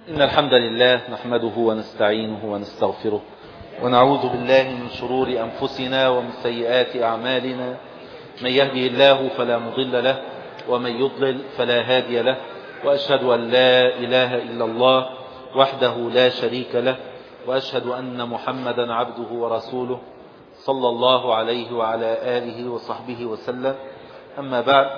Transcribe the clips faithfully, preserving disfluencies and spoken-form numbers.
إن الحمد لله نحمده ونستعينه ونستغفره ونعوذ بالله من شرور أنفسنا ومن سيئات أعمالنا. من يهدي الله فلا مضل له ومن يضلل فلا هادي له، وأشهد أن لا إله إلا الله وحده لا شريك له، وأشهد أن محمدا عبده ورسوله صلى الله عليه وعلى آله وصحبه وسلم. أما بعد،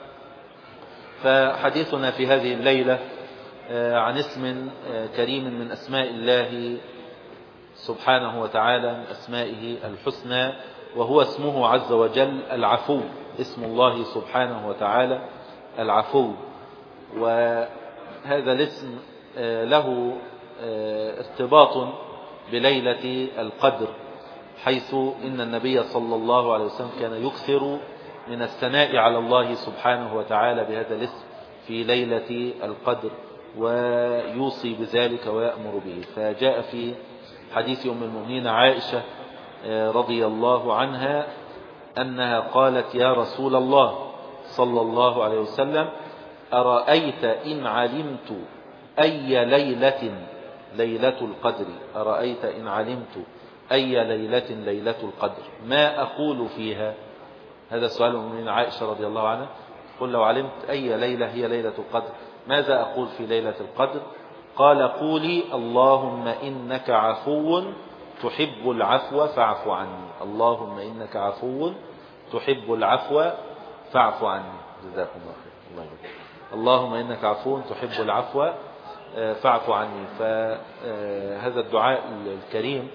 فحديثنا في هذه الليلة عن اسم كريم من أسماء الله سبحانه وتعالى، من أسمائه الحسنى، وهو اسمه عز وجل العفو. اسم الله سبحانه وتعالى العفو، وهذا الاسم له ارتباط بليلة القدر، حيث إن النبي صلى الله عليه وسلم كان يكثر من الثناء على الله سبحانه وتعالى بهذا الاسم في ليلة القدر، ويوصي بذلك ويأمر به. فجاء في حديث أم المؤمنين عائشة رضي الله عنها أنها قالت: يا رسول الله صلى الله عليه وسلم، أرأيت إن علمت أي ليلة ليلة القدر أرأيت إن علمت أي ليلة ليلة القدر ما أقول فيها؟ هذا سؤال أم المؤمنين عائشة رضي الله عنها. قل لو علمت أي ليلة هي ليلة القدر ماذا أقول في ليلة القدر؟ قال: قولي اللهم إنك عفو تحب العفو فاعف عني. اللهم إنك عفو تحب العفو فاعف عني. جزاكم الله خير. الله يبارك. اللهم إنك عفو تحب العفو فاعف عني. فهذا الدعاء الكريم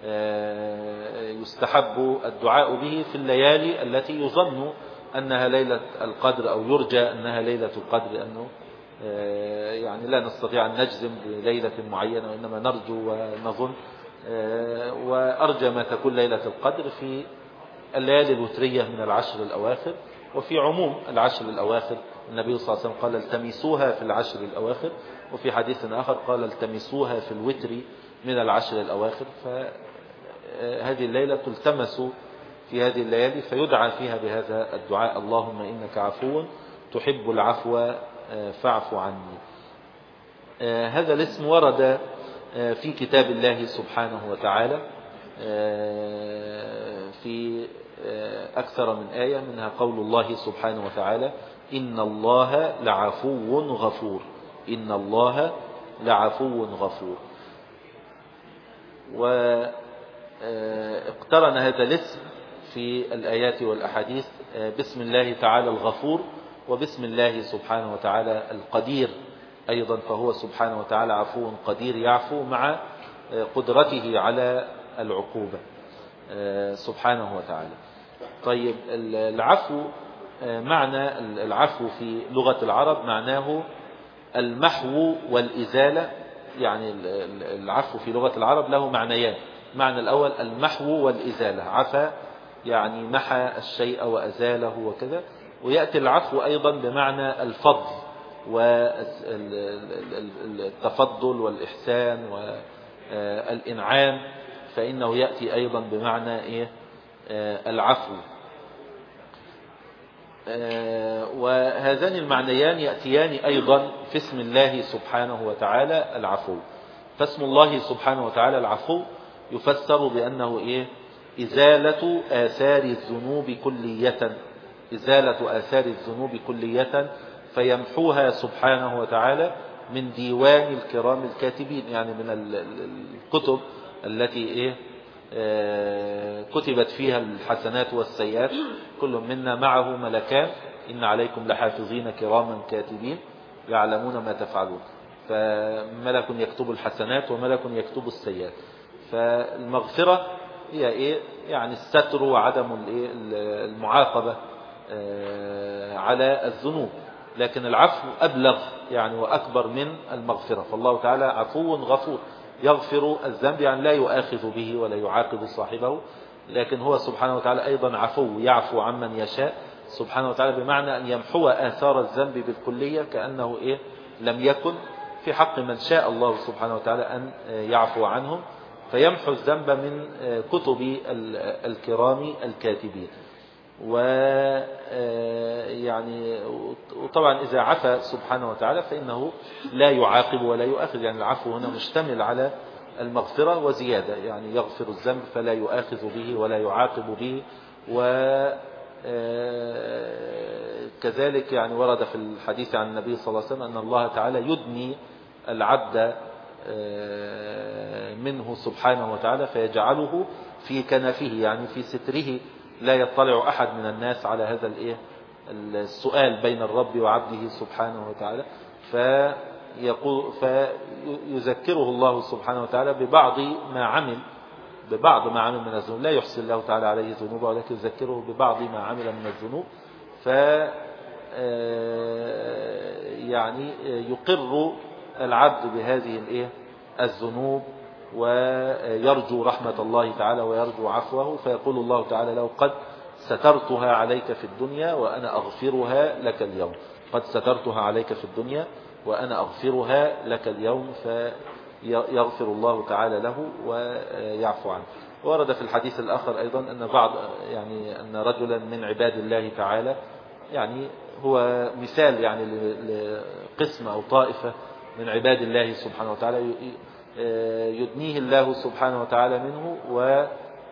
يستحب الدعاء به في الليالي التي يظن أنها ليلة القدر أو يرجى أنها ليلة القدر، لأنه يعني لا نستطيع أن نجزم بليلة معينة، وإنما نرجو ونظن، وأرجى ما تكون ليلة القدر في الليالي الوترية من العشر الأواخر، وفي عموم العشر الأواخر. النبي صلى الله عليه وسلم قال: التمسوها في العشر الأواخر، وفي حديث آخر قال: التمسوها في الوتر من العشر الأواخر. فهذه الليلة تلتمس في هذه الليالي، فيدعى فيها بهذا الدعاء: اللهم إنك عفو تحب العفو فاعف عني. هذا الاسم ورد في كتاب الله سبحانه وتعالى في أكثر من آية، منها قول الله سبحانه وتعالى: إن الله لعفو غفور. إن الله لعفو غفور. واقترن هذا الاسم في الآيات والأحاديث باسم الله تعالى الغفور، وباسم الله سبحانه وتعالى القدير أيضا، فهو سبحانه وتعالى عفو قدير يعفو مع قدرته على العقوبة سبحانه وتعالى. طيب، العفو، معنى العفو في لغة العرب معناه المحو والإزالة. يعني العفو في لغة العرب له معنيان: معنى الأول المحو والإزالة، عفا يعني محى الشيء وأزاله وكذا. ويأتي العفو أيضا بمعنى الفضل والتفضل والإحسان والإنعام، فإنه يأتي أيضا بمعنى إيه؟ العفو. وهذان المعنيان يأتيان أيضا في اسم الله سبحانه وتعالى العفو. فاسم الله سبحانه وتعالى العفو يفسر بأنه إيه؟ إزالة آثار الذنوب كلية، إزالة آثار الذنوب كلية، فيمحوها سبحانه وتعالى من ديوان الكرام الكاتبين، يعني من الكتب التي إيه كتبت فيها الحسنات والسيئات. كل منا معه ملكان: إن عليكم لحافظين كراما كاتبين يعلمون ما تفعلون. فملك يكتب الحسنات وملك يكتب السيئات. فالمغفرة هي إيه؟ يعني الستر وعدم المعاقبة على الذنوب. لكن العفو أبلغ يعني وأكبر من المغفرة، فالله تعالى عفو غفور يغفر الذنب، يعني لا يؤاخذ به ولا يعاقب صاحبه، لكن هو سبحانه وتعالى أيضا عفو يعفو عمن يشاء سبحانه وتعالى، بمعنى أن يمحو آثار الذنب بالكلية، كأنه إيه لم يكن، في حق من شاء الله سبحانه وتعالى أن يعفو عنهم، فيمحو الذنب من كتب الكرام الكاتبين. و يعني وطبعا إذا عفى سبحانه وتعالى فإنه لا يعاقب ولا يؤاخذ. يعني العفو هنا مشتمل على المغفرة وزيادة، يعني يغفر الذنب فلا يؤاخذ به ولا يعاقب به. وكذلك يعني ورد في الحديث عن النبي صلى الله عليه وسلم أن الله تعالى يدني العبد منه سبحانه وتعالى فيجعله في كنفه، يعني في ستره، لا يطلع أحد من الناس على هذا الايه السؤال بين الرب وعبده سبحانه وتعالى. فيقول فيذكره الله سبحانه وتعالى ببعض ما عمل ببعض ما عمل من الذنوب، لا يحصي الله تعالى عليه ذنوبه ولكن يذكره ببعض ما عمل من الذنوب. ف يعني يقر العبد بهذه الايه الذنوب ويرجو رحمة الله تعالى ويرجو عفوه، فيقول الله تعالى له: قد سترتها عليك في الدنيا وأنا أغفرها لك اليوم. قد سترتها عليك في الدنيا وأنا أغفرها لك اليوم، فيغفر الله تعالى له ويعفو عنه. ورد في الحديث الآخر أيضا أن بعض يعني أن رجلا من عباد الله تعالى، يعني هو مثال يعني لقسم أو طائفة من عباد الله سبحانه وتعالى يدنيه الله سبحانه وتعالى منه، و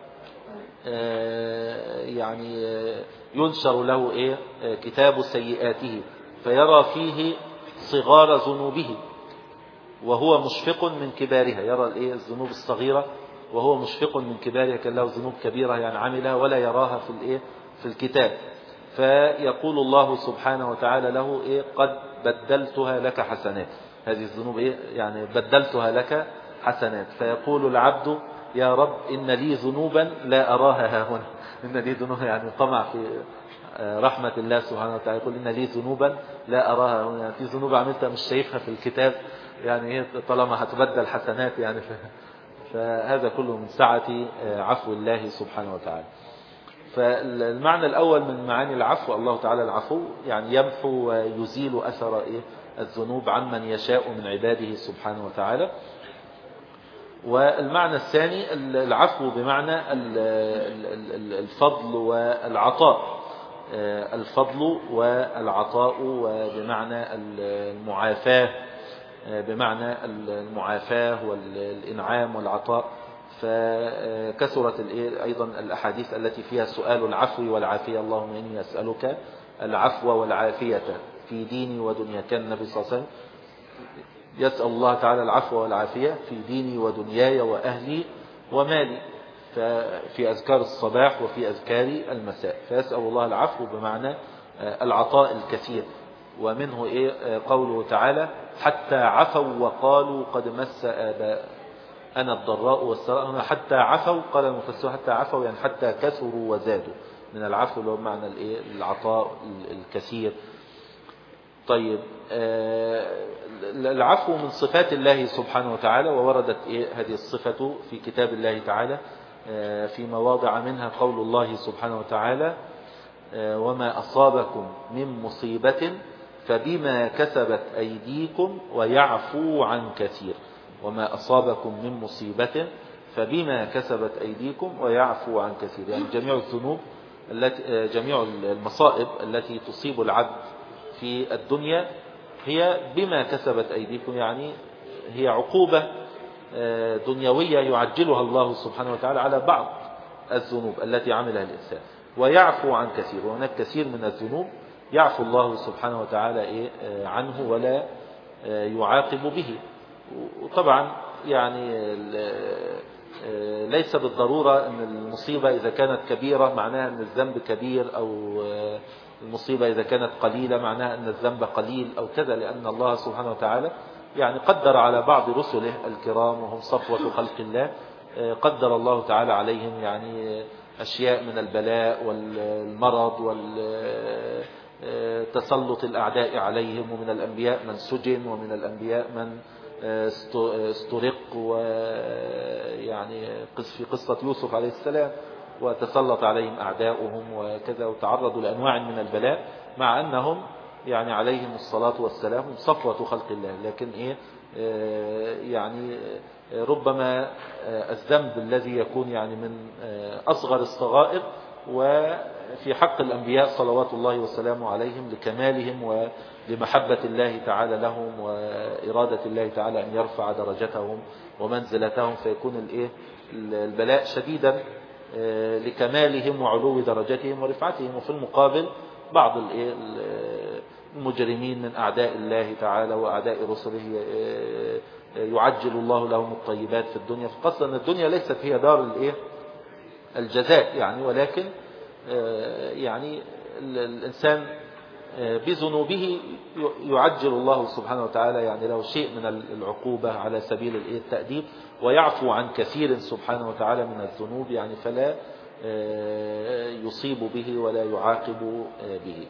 يعني ينشر له ايه كتاب سيئاته فيرى فيه صغار ذنوبه وهو مشفق من كبارها. يرى الايه الذنوب الصغيرة وهو مشفق من كبارها، كان له ذنوب كبيرة يعني عملها ولا يراها في الايه في الكتاب. فيقول الله سبحانه وتعالى له ايه: قد بدلتها لك حسنات. هذه الذنوب ايه يعني بدلتها لك حسنات. فيقول العبد: يا رب إن لي ذنوبا لا أراها ها هنا. إن لي ذنوبا يعني طمع في رحمة الله سبحانه وتعالى، يقول: إن لي ذنوبا لا أراها هنا. يعني في ذنوب عملتها مش شايفها في الكتاب، يعني طالما هتبدل حسنات يعني. فهذا كله من سعة عفو الله سبحانه وتعالى. فالمعنى الأول من معاني العفو، الله تعالى العفو يعني يمحو ويزيل أثر إيه الذنوب عن من يشاء من عباده سبحانه وتعالى. والمعنى الثاني العفو بمعنى الفضل والعطاء، الفضل والعطاء، وبمعنى المعافاة، بمعنى المعافاة والإنعام والعطاء. فكثرت أيضا الأحاديث التي فيها سؤال العفو والعافية: اللهم إني أسألك العفو والعافية في ديني ودنياي. كان النبي صلى الله عليه وسلم يسأل الله تعالى العفو والعافية في ديني ودنياي وأهلي ومالي، في أذكار الصباح وفي أذكار المساء. فيسأل الله العفو بمعنى العطاء الكثير. ومنه إيه قوله تعالى: حتى عفوا وقالوا قد مس آباء أنا الضراء والسراء. حتى عفوا قال المفسر حتى عفوا يعني حتى كثروا وزادوا، من العفو اللي هو معنى الإيه العطاء الكثير. طيب، العفو من صفات الله سبحانه وتعالى، ووردت إيه هذه الصفة في كتاب الله تعالى في مواضع، منها قول الله سبحانه وتعالى: وما أصابكم من مصيبة فبما كسبت أيديكم ويعفو عن كثير. وما أصابكم من مصيبة فبما كسبت أيديكم ويعفو عن كثير، يعني جميع الذنوب التي جميع المصائب التي تصيب العبد في الدنيا هي بما كسبت أيديكم، يعني هي عقوبة دنيوية يعجلها الله سبحانه وتعالى على بعض الذنوب التي عملها الإنسان، ويعفو عن كثير. وهناك كثير من الذنوب يعفو الله سبحانه وتعالى عنه ولا يعاقب به. وطبعا يعني ليس بالضرورة أن المصيبة إذا كانت كبيرة معناها أن الذنب كبير، أو المصيبة إذا كانت قليلة معناها أن الذنب قليل أو كذا، لأن الله سبحانه وتعالى يعني قدر على بعض رسله الكرام وهم صفوة خلق الله، قدر الله تعالى عليهم يعني أشياء من البلاء والمرض والتسلط الأعداء عليهم. ومن الأنبياء من سجن، ومن الأنبياء من استرق، ويعني في قصة يوسف عليه السلام وتسلط عليهم أعداؤهم وكذا، وتعرضوا لأنواع من البلاء، مع أنهم يعني عليهم الصلاة والسلام صفوة خلق الله. لكن إيه يعني ربما الذنب الذي يكون يعني من أصغر الصغائر وفي حق الأنبياء صلوات الله وسلامه عليهم لكمالهم ولمحبة الله تعالى لهم وإرادة الله تعالى أن يرفع درجتهم ومنزلتهم، فيكون الإيه البلاء شديدا لكمالهم وعلو درجتهم ورفعتهم. وفي المقابل بعض الإيه المجرمين من أعداء الله تعالى وأعداء رسله يعجل الله لهم الطيبات في الدنيا. فقصد أن الدنيا ليست هي دار الإيه الجزاء يعني، ولكن يعني الإنسان بذنوبه يعجل الله سبحانه وتعالى يعني له شيء من العقوبة على سبيل التأديب، ويعفو عن كثير سبحانه وتعالى من الذنوب يعني، فلا يصيب به ولا يعاقب به.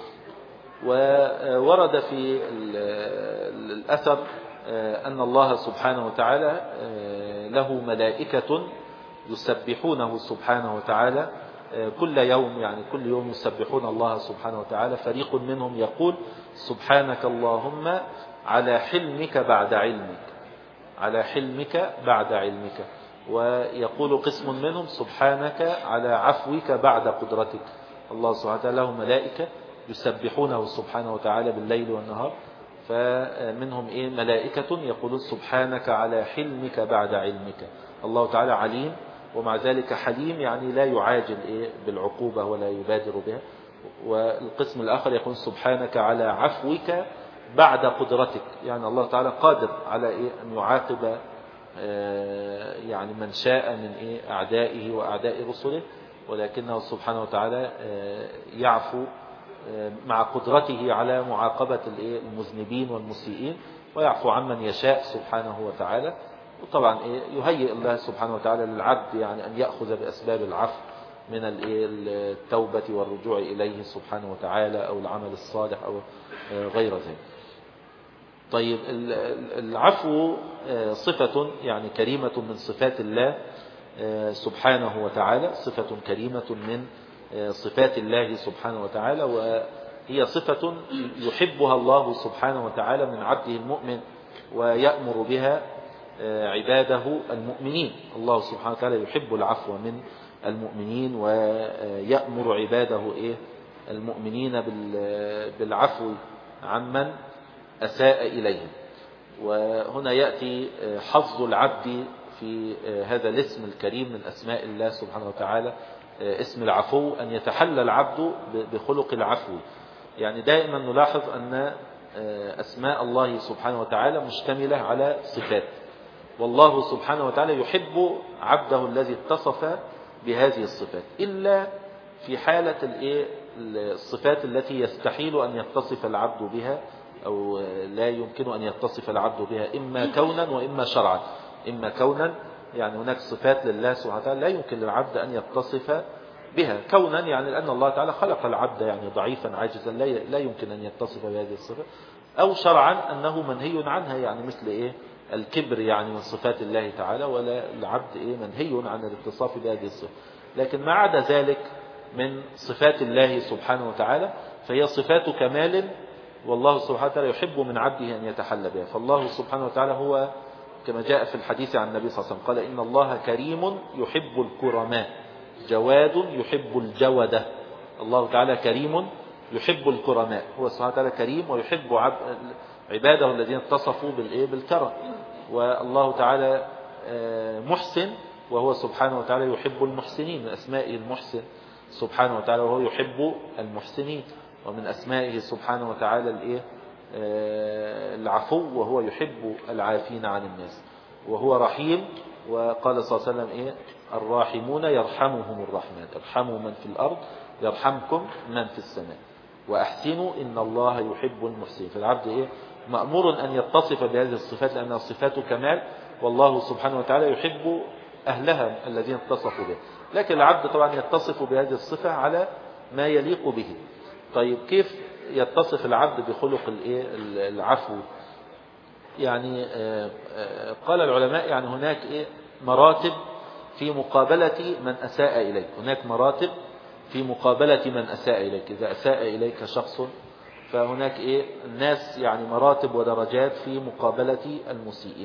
وورد في الأثر أن الله سبحانه وتعالى له ملائكة يسبحونه سبحانه وتعالى كل يوم، يعني كل يوم يسبحون الله سبحانه وتعالى. فريق منهم يقول سبحانك اللهم على حلمك بعد علمك، على حلمك بعد علمك. ويقول قسم منهم سبحانك على عفوك بعد قدرتك. الله سبحانه وتعالى له ملائكة يسبحونه سبحانه وتعالى بالليل والنهار، فمنهم إيه ملائكة يقولون سبحانك على حلمك بعد علمك. الله تعالى عليم ومع ذلك حليم، يعني لا يعاجل إيه بالعقوبة ولا يبادر بها. والقسم الآخر يقول سبحانك على عفوك بعد قدرتك، يعني الله تعالى قادر على إيه أن يعاقب يعني من شاء من إيه أعدائه وأعداء رسله، ولكنه سبحانه وتعالى يعفو مع قدرته على معاقبة المذنبين والمسيئين، ويعفو عمن يشاء سبحانه وتعالى. وطبعا يهيئ الله سبحانه وتعالى للعبد يعني أن يأخذ بأسباب العفو من التوبة والرجوع إليه سبحانه وتعالى أو العمل الصالح أو غير ذلك. طيب العفو صفة يعني كريمة من صفات الله سبحانه وتعالى، صفة كريمة من صفات الله سبحانه وتعالى، وهي صفة يحبها الله سبحانه وتعالى من عبده المؤمن ويأمر بها عباده المؤمنين. الله سبحانه وتعالى يحب العفو من المؤمنين ويأمر عباده إيه المؤمنين بالعفو عمن أساء إليهم. وهنا يأتي حظ العبد في هذا الاسم الكريم من أسماء الله سبحانه وتعالى، اسم العفو، أن يتحلى العبد بخلق العفو. يعني دائما نلاحظ أن أسماء الله سبحانه وتعالى مشتملة على صفات، والله سبحانه وتعالى يحب عبده الذي اتصف بهذه الصفات، إلا في حالة الصفات التي يستحيل أن يتصف العبد بها أو لا يمكن أن يتصف العبد بها، إما كونا وإما شرعا. إما كونا يعني هناك صفات لله سبحانه وتعالى لا يمكن للعبد أن يتصف بها كونا، يعني لأن الله تعالى خلق العبد يعني ضعيفا عاجزا لا يمكن أن يتصف بهذه الصفة. أو شرعا أنه منهي عنها، يعني مثل إيه الكبر يعني من صفات الله تعالى، ولا العبد إيه منهي عن الاتصاف بهذه الصفة. لكن ما عدا ذلك من صفات الله سبحانه وتعالى فهي صفات كمال، والله سبحانه وتعالى يحب من عبده أن يتحلى بها. فالله سبحانه وتعالى هو كما جاء في الحديث عن النبي صلى الله عليه وسلم قال إن الله كريم يحب الكرماء جواد يحب الجودة. الله تعالى كريم يحب الكرماء، هو سبحانه وتعالى كريم ويحب عباده الذين اتصفوا بالكرم. والله تعالى محسن، وهو سبحانه وتعالى يحب المحسنين، من أسمائه المحسن سبحانه وتعالى، وهو يحب المحسنين. ومن أسمائه سبحانه وتعالى الإيه العفو، وهو يحب العافين عن الناس. وهو رحيم، وقال صلى الله عليه وسلم إيه الراحمون يرحمهم الرحمن، ارحموا من في الأرض يرحمكم من في السماء، وأحسنوا إن الله يحب المحسنين. فالعبد إيه مأمور أن يتصف بهذه الصفات لأنها صفات كمال، والله سبحانه وتعالى يحب أهلها الذين اتصفوا به. لكن العبد طبعا يتصف بهذه الصفة على ما يليق به. طيب كيف يتصف العبد بخلق العفو؟ يعني قال العلماء يعني هناك مراتب في مقابلة من أساء إليك، هناك مراتب في مقابلة من أساء إليك. إذا أساء إليك شخص فهناك إيه الناس يعني مراتب ودرجات في مقابلة المسيئين.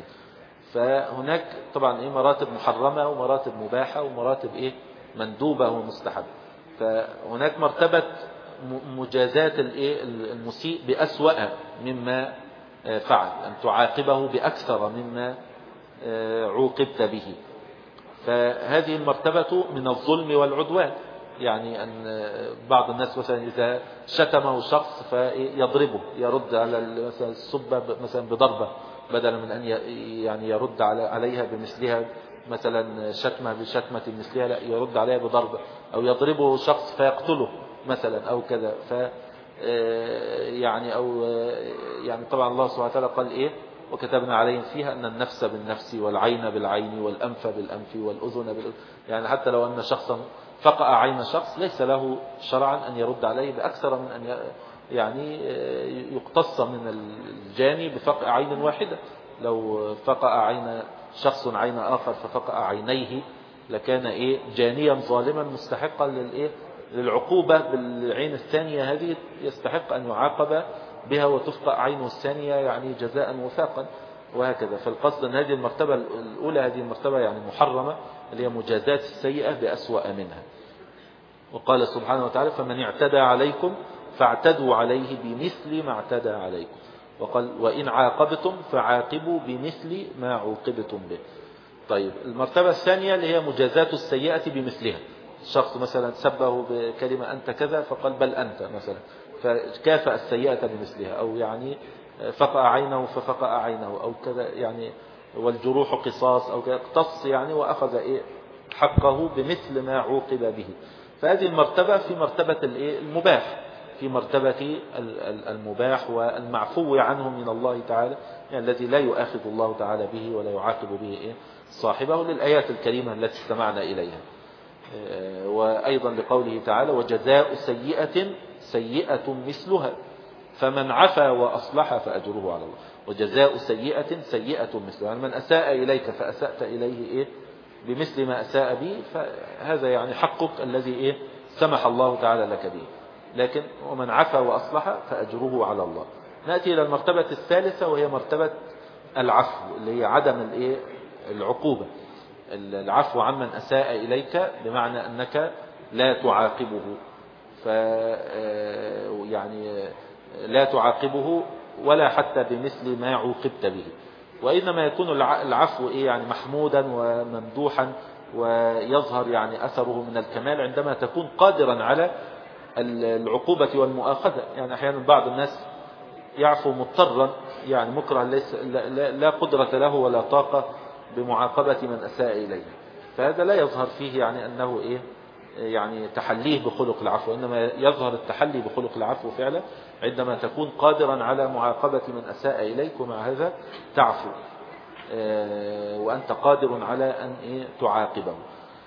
فهناك طبعا إيه مراتب محرمة ومراتب مباحة ومراتب إيه مندوبة ومستحبة. فهناك مرتبة مجازات المسيء بأسوأ مما فعل، أن تعاقبه بأكثر مما عوقبت به. فهذه المرتبة من الظلم والعدوان، يعني أن بعض الناس مثلا إذا شتمه شخص فيضربه، يرد على مثلا السبة مثلا بضربة بدلا من أن يعني يرد عليها بمثلها، مثلا شتمة بشتمة مثلها، لا يرد عليها بضربة، أو يضربه شخص فيقتله مثلا أو كذا. ف يعني أو يعني طبعا الله سبحانه وتعالى قال إيه: وكتبنا عليهم فيها أن النفس بالنفس والعين بالعين والأنف بالأنف والأذن بالأذن. يعني حتى لو أن شخصا فقع عين شخص ليس له شرعا أن يرد عليه بأكثر من أن يعني يقتص من الجاني بفقع عين واحدة. لو فقع عين شخص عين آخر ففقع عينيه لكان إيه جانيا ظالما مستحقا للإيه للعقوبة بالعين الثانية، هذه يستحق أن يعاقب بها وتفقع عينه الثانية يعني جزاء وفاقا، وهكذا. فالقصد أن هذه المرتبة الأولى، هذه المرتبة يعني محرمة، اللي هي مجازات السيئة بأسوأ منها. وقال سبحانه وتعالى: فمن اعتدى عليكم فاعتدوا عليه بمثل ما اعتدى عليكم. وقال: وإن عاقبتم فعاقبوا بمثل ما عوقبتم به. طيب، المرتبة الثانية اللي هي مجازات السيئة بمثلها. الشخص مثلا سبه بكلمة أنت كذا فقال بل أنت مثلا، فكافأ السيئة بمثلها، أو يعني فقع عينه ففقع عينه أو كذا، يعني والجروح قصاص أو كذا، اقتص يعني وأخذ إيه حقه بمثل ما عوقب به. فهذه المرتبة في مرتبة المباح، في مرتبة المباح والمعفو عنه من الله تعالى، يعني الذي لا يؤاخذ الله تعالى به ولا يعاقب به إيه صاحبه، للآيات الكريمة التي استمعنا إليها. وأيضا لقوله تعالى: وجزاء سيئة سيئة مثلها فمن عفا وأصلح فأجره على الله. وجزاء سيئة سيئة مثلها، يعني من أساء إليك فأسأت إليه إيه بمثل ما أساء به، فهذا يعني حقك الذي إيه سمح الله تعالى لك به. لكن ومن عفا وأصلح فأجره على الله. نأتي إلى المرتبة الثالثة، وهي مرتبة العفو، اللي هي عدم الإيه العقوبة، العفو عمن أساء إليك، بمعنى أنك لا تعاقبه، ف يعني لا تعاقبه ولا حتى بمثل ما عوقبت به، وإنما يكون العفو إيه يعني محمودا وممدوحا، ويظهر يعني أثره من الكمال عندما تكون قادرا على العقوبة والمؤاخذة. يعني أحيانا بعض الناس يعفو مضطرا، يعني مكره ليس لا قدرة له ولا طاقة بمعاقبة من أساء إليه، فهذا لا يظهر فيه يعني أنه إيه يعني تحليه بخلق العفو، إنما يظهر التحلي بخلق العفو فعلا عندما تكون قادرا على معاقبة من أساء إليك، ومع هذا تعفو وأنت قادر على أن إيه تعاقبه.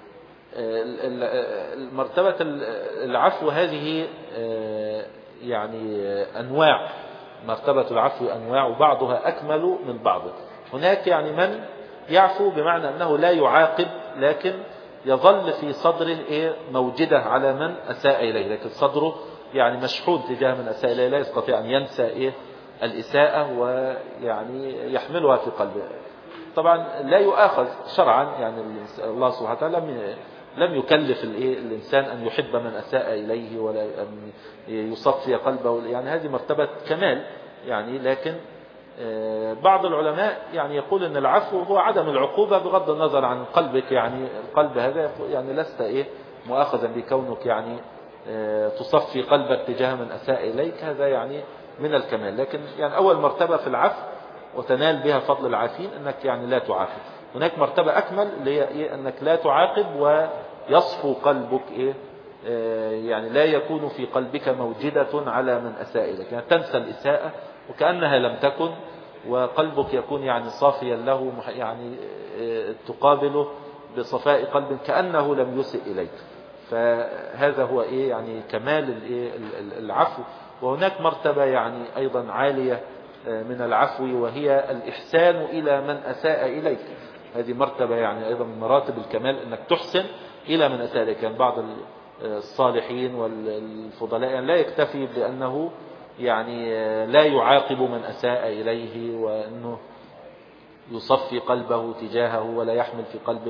المرتبة العفو هذه يعني أنواع، مرتبة العفو أنواع، وبعضها أكمل من بعض. هناك يعني من يعفو بمعنى أنه لا يعاقب، لكن يظل في صدره إيه موجدة على من أساء إليه، لكن صدره يعني مشحون تجاه من أساء إليه، لا يستطيع أن ينسى إيه الإساءة ويعني يحملها في قلبه. طبعا لا يؤاخذ شرعا، يعني الله سبحانه وتعالى لم لم يكلف الإنسان أن يحب من أساء إليه ولا أن يصفي قلبه، يعني هذه مرتبة كمال يعني. لكن بعض العلماء يعني يقول أن العفو هو عدم العقوبة بغض النظر عن قلبك، يعني القلب هذا يعني لست إيه مؤاخذا بكونك يعني تصفي قلبك تجاه من أساء إليك، هذا يعني من الكمال. لكن يعني أول مرتبة في العفو وتنال بها فضل العافين أنك يعني لا تعاقب. هناك مرتبة أكمل اللي هي إيه أنك لا تعاقب ويصفو قلبك إيه يعني لا يكون في قلبك موجدة على من أساء إليك، يعني تنسى الإساءة وكأنها لم تكن، وقلبك يكون يعني صافيا له، يعني تقابله بصفاء قلب كأنه لم يسئ إليك. فهذا هو إيه يعني كمال العفو. وهناك مرتبة يعني أيضا عالية من العفو، وهي الإحسان إلى من أساء إليك. هذه مرتبة يعني أيضا من مراتب الكمال، أنك تحسن إلى من أساء إليك. يعني بعض الصالحين والفضلاء يعني لا يكتفي بأنه يعني لا يعاقب من أساء إليه وأنه يصفي قلبه تجاهه ولا يحمل في قلبه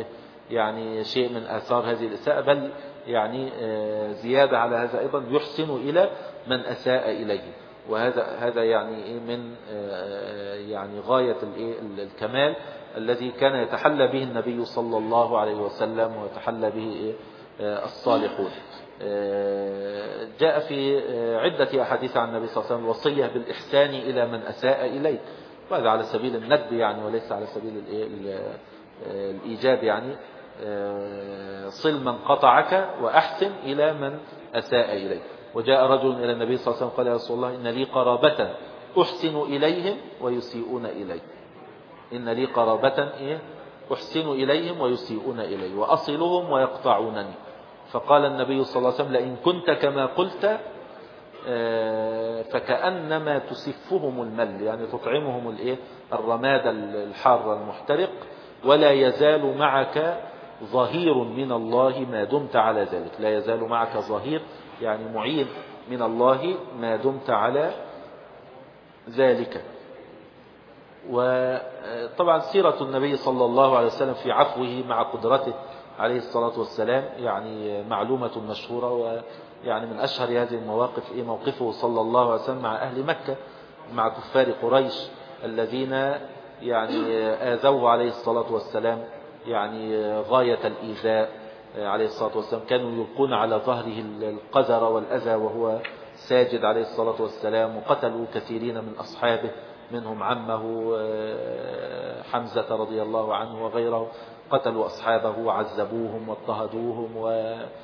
يعني شيء من آثار هذه الإساءة، بل يعني زيادة على هذا أيضا يحسن إلى من أساء إليه. وهذا هذا يعني من يعني غاية الكمال الذي كان يتحلى به النبي صلى الله عليه وسلم ويتحلى به الصالحون. جاء في عدة أحاديث عن النبي صلى الله عليه وسلم الوصية بالإحسان إلى من أساء إليك، وهذا على سبيل الندب يعني وليس على سبيل الإيجاب. يعني صل من قطعك وأحسن إلى من أساء إليك. وجاء رجل إلى النبي صلى الله عليه وسلم قال يا رسول الله إن لي قرابة أحسن إليهم ويسيئون إلي، إن لي قرابة إيه أحسن إليهم ويسيئون إلي وأصلهم ويقطعونني. فقال النبي صلى الله عليه وسلم لئن كنت كما قلت فكأنما تسفهم المل، يعني تطعمهم الايه الرماد الحار المحترق، ولا يزال معك ظهير من الله ما دمت على ذلك. لا يزال معك ظهير يعني معين من الله ما دمت على ذلك. وطبعا سيرة النبي صلى الله عليه وسلم في عفوه مع قدرته عليه الصلاة والسلام يعني معلومة مشهورة، ويعني من أشهر هذه المواقف إيه موقفه صلى الله عليه وسلم مع أهل مكة، مع كفار قريش الذين يعني آذوه عليه الصلاة والسلام يعني غاية الإيذاء عليه الصلاة والسلام. كانوا يلقون على ظهره القذر والأذى وهو ساجد عليه الصلاة والسلام، وقتلوا كثيرين من أصحابه منهم عمه حمزة رضي الله عنه وغيره، قتلوا أصحابه وعذبوهم واضطهدوهم. و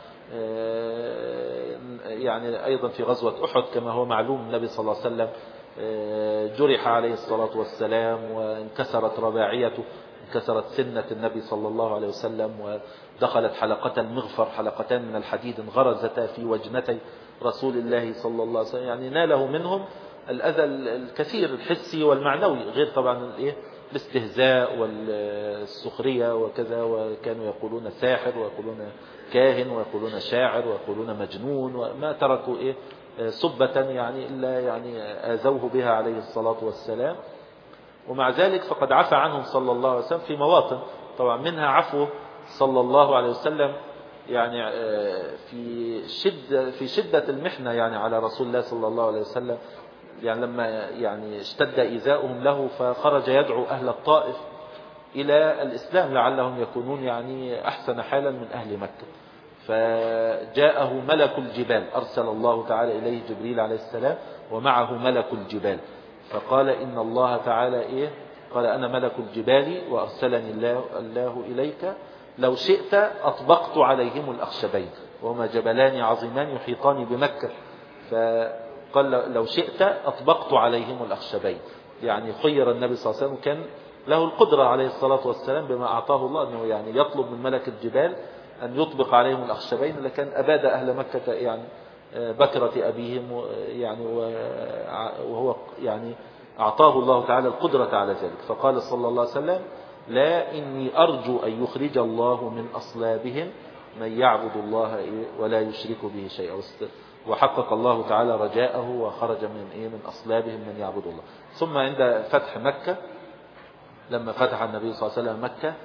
يعني أيضا في غزوة أحد كما هو معلوم النبي صلى الله عليه وسلم جرح عليه الصلاة والسلام وانكسرت رباعيته، انكسرت سنة النبي صلى الله عليه وسلم، ودخلت حلقة المغفر حلقتان من الحديد انغرزتا في وجنتي رسول الله صلى الله عليه وسلم، يعني ناله منهم الأذى الكثير الحسي والمعنوي، غير طبعا الايه الاستهزاء والسخرية وكذا. وكانوا يقولون ساحر ويقولون كاهن ويقولون شاعر ويقولون مجنون، وما تركوا ايه سبة يعني إلا يعني آذوه بها عليه الصلاة والسلام. ومع ذلك فقد عفى عنهم صلى الله عليه وسلم في مواطن، طبعا منها عفوه صلى الله عليه وسلم يعني في شدة في شدة المحنة يعني على رسول الله صلى الله عليه وسلم، يعني لما يعني اشتد إيذاؤهم له فخرج يدعو أهل الطائف إلى الإسلام لعلهم يكونون يعني أحسن حالا من أهل مكة. فجاءه ملك الجبال، أرسل الله تعالى إليه جبريل عليه السلام ومعه ملك الجبال، فقال إن الله تعالى إيه قال أنا ملك الجبال وأرسلني الله, الله إليك، لو شئت أطبقت عليهم الأخشبين، وهما جبلان عظيمان يحيطان بمكة، فقال لو شئت أطبقت عليهم الأخشبين. يعني خير النبي صلى الله عليه وسلم، كان له القدرة عليه الصلاة والسلام بما أعطاه الله أنه يعني يطلب من ملك الجبال أن يطبق عليهم الأخشبين، لكن أباد أهل مكة يعني بكرة أبيهم يعني، وهو يعني أعطاه الله تعالى القدرة على ذلك. فقال صلى الله عليه وسلم لا إني أرجو أن يخرج الله من أصلابهم من يعبد الله ولا يشرك به شيئا، وحقق الله تعالى رجاءه وخرج من إيه من أصلابهم من يعبد الله. ثم عند فتح مكة، لما فتح النبي صلى الله عليه وسلم مكة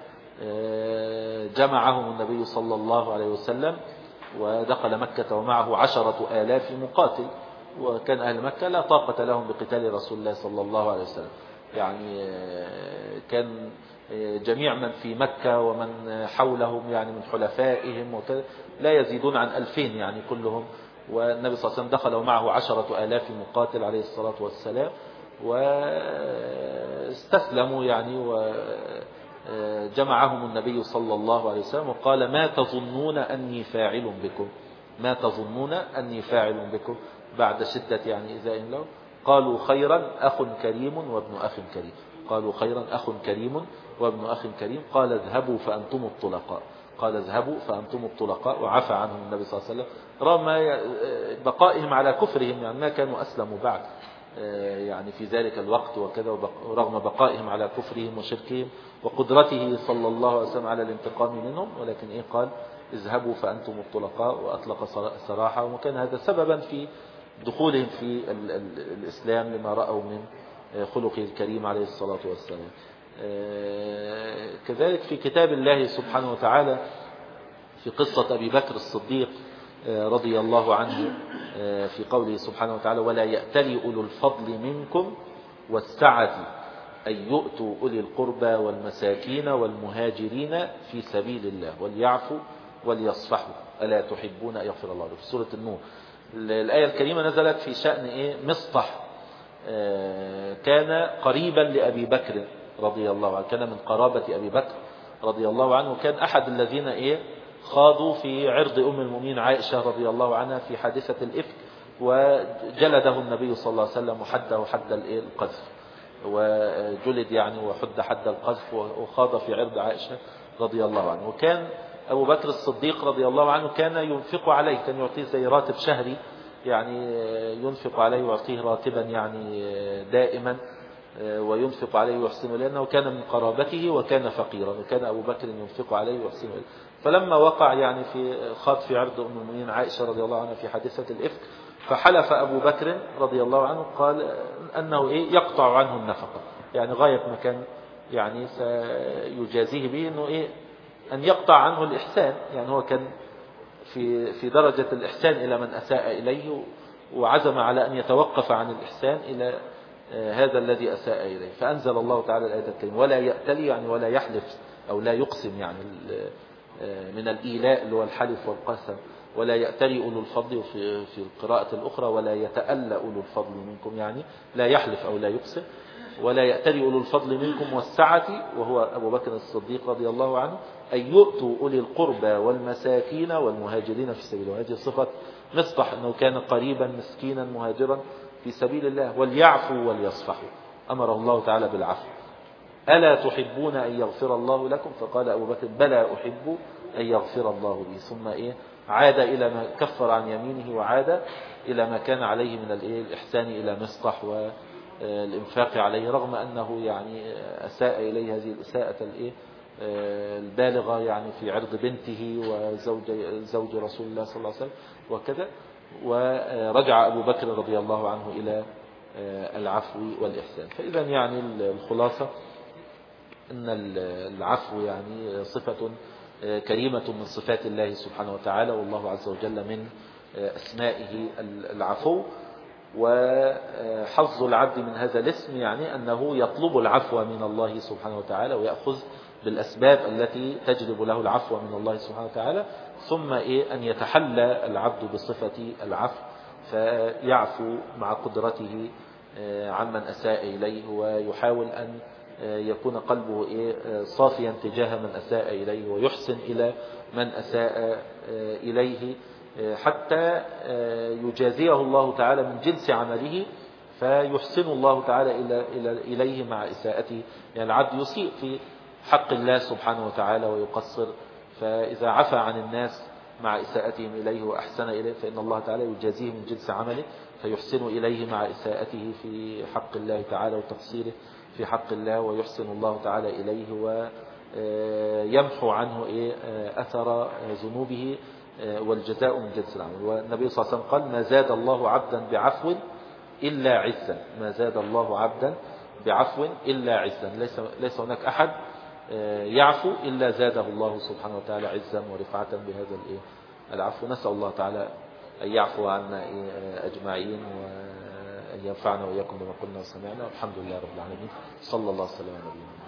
جمعهم النبي صلى الله عليه وسلم ودخل مكة ومعه عشرة آلاف مقاتل، وكان أهل مكة لا طاقة لهم بقتال رسول الله صلى الله عليه وسلم. يعني كان جميع من في مكة ومن حولهم يعني من حلفائهم وكذا لا يزيدون عن ألفين يعني كلهم، والنبي صلى الله عليه وسلم دخل ومعه عشرة آلاف مقاتل عليه الصلاة والسلام، واستسلموا يعني وجمعهم النبي صلى الله عليه وسلم وقال ما تظنون أني فاعل بكم، ما تظنون أني فاعل بكم بعد شدة يعني إذا له. قالوا خيرا أخ كريم وابن أخ كريم، قالوا خيرا أخ كريم وابن أخ كريم. قال اذهبوا فأنتم الطلقاء، قال اذهبوا فأنتم الطلقاء، وعفى عنهم النبي صلى الله عليه وسلم رغم بقائهم على كفرهم، يعني ما كانوا أسلموا بعد يعني في ذلك الوقت وكذا، ورغم بقائهم على كفرهم وشركهم وقدرته صلى الله عليه وسلم على الانتقام منهم، ولكن إيه قال اذهبوا فأنتم الطلقاء، وأطلق سراحة. وكان هذا سببا في دخولهم في ال ال الإسلام لما رأوا من خلقه الكريم عليه الصلاة والسلام. كذلك في كتاب الله سبحانه وتعالى في قصة أبي بكر الصديق رضي الله عنه في قوله سبحانه وتعالى ولا يأتلي أولو الفضل منكم والسعة أن يؤتوا أولي القربى والمساكين والمهاجرين في سبيل الله وليعفوا وليصفحوا ألا تحبون أن يغفر الله لكم. في سورة النور الآية الكريمة نزلت في شأن إيه مصطح كان قريبا لأبي بكر رضي الله عنه، كان من قرابة أبي بكر رضي الله عنه، وكان أحد الذين إيه خاضوا في عرض أم المؤمنين عائشة رضي الله عنها في حادثة الإفك، وجلده النبي صلى الله عليه وسلم وحده حد القذف، وجلد يعني وحد حد القذف وخاض في عرض عائشة رضي الله عنه. وكان أبو بكر الصديق رضي الله عنه كان ينفق عليه، كان يعطيه زي راتب شهري يعني ينفق عليه ويعطيه راتبا يعني دائما وينفق عليه ويحسنه، لأنه كان من قرابته وكان فقيرا، وكان أبو بكر ينفق عليه ويحسنه. فلما وقع يعني في خاض في عرض أم المؤمنين عائشة رضي الله عنها في حادثة الإفك، فحلف أبو بكر رضي الله عنه قال أنه إيه يقطع عنه النفقة، يعني غاية ما كان يعني سيجازيه به أنه إيه أن يقطع عنه الإحسان، يعني هو كان في في درجة الإحسان إلى من أساء إليه، وعزم على أن يتوقف عن الإحسان إلى هذا الذي أساء إليه. فأنزل الله تعالى الآية الكريمة ولا يأتلي يعني ولا يحلف أو لا يقسم، يعني من الإيلاء اللي هو الحلف والقسم. ولا يأتلي أولو الفضل، وفي في القراءة الأخرى ولا يتألى أولو الفضل منكم، يعني لا يحلف أو لا يقسم. ولا يأتلي أولو الفضل منكم والسعة، وهو أبو بكر الصديق رضي الله عنه، أن يؤتوا أولي القربى والمساكين والمهاجرين في سبيل الله. هذه صفة مصطح أنه كان قريبا مسكينا مهاجرا في سبيل الله. وليعفوا وليصفحوا، أمره الله تعالى بالعفو. ألا تحبون أن يغفر الله لكم؟ فقال أبو بكر بلى أحب أن يغفر الله لي. ثم إيه عاد إلى ما كفر عن يمينه، وعاد إلى ما كان عليه من الإيه الإحسان إلى مصطح والإنفاق عليه، رغم أنه يعني أساء إليه هذه الإساءة الإيه البالغة يعني في عرض بنته وزوج زوج رسول الله صلى الله عليه وسلم وكذا. ورجع أبو بكر رضي الله عنه إلى العفو والإحسان. فإذا يعني الخلاصة أن العفو يعني صفة كريمة من صفات الله سبحانه وتعالى، والله عز وجل من أسمائه العفو. وحظ العبد من هذا الاسم يعني أنه يطلب العفو من الله سبحانه وتعالى، ويأخذ بالأسباب التي تجلب له العفو من الله سبحانه وتعالى. ثم إيه أن يتحلى العبد بصفة العفو، فيعفو مع قدرته عمن أساء إليه، ويحاول أن يكون قلبه إيه صافيا تجاه من أساء إليه، ويحسن إلى من أساء إليه، حتى يجازيه الله تعالى من جنس عمله، فيحسن الله تعالى إلى إليه مع إساءته. يعني العبد يسيء في حق الله سبحانه وتعالى ويقصر، فإذا عفى عن الناس مع إساءتهم إليه وأحسن إليه، فإن الله تعالى يجازيه من جنس عمله، فيحسن إليه مع إساءته في حق الله تعالى وتقصيره في حق الله، ويحسن الله تعالى إليه ويمحو عنه أثر ذنوبه، والجزاء من جنس العمل. والنبي صلى الله عليه وسلم قال ما زاد الله عبدا بعفو إلا عزا، ما زاد الله عبدا بعفو إلا عزا. ليس, ليس هناك أحد يعفو إلا زاده الله سبحانه وتعالى عزا ورفعة بهذا العفو. نسأل الله تعالى أن يعفو عنا أجمعين، وأن ينفعنا وإياكم بما قلنا وسمعنا. والحمد لله رب العالمين. صلى الله وسلم على نبينا.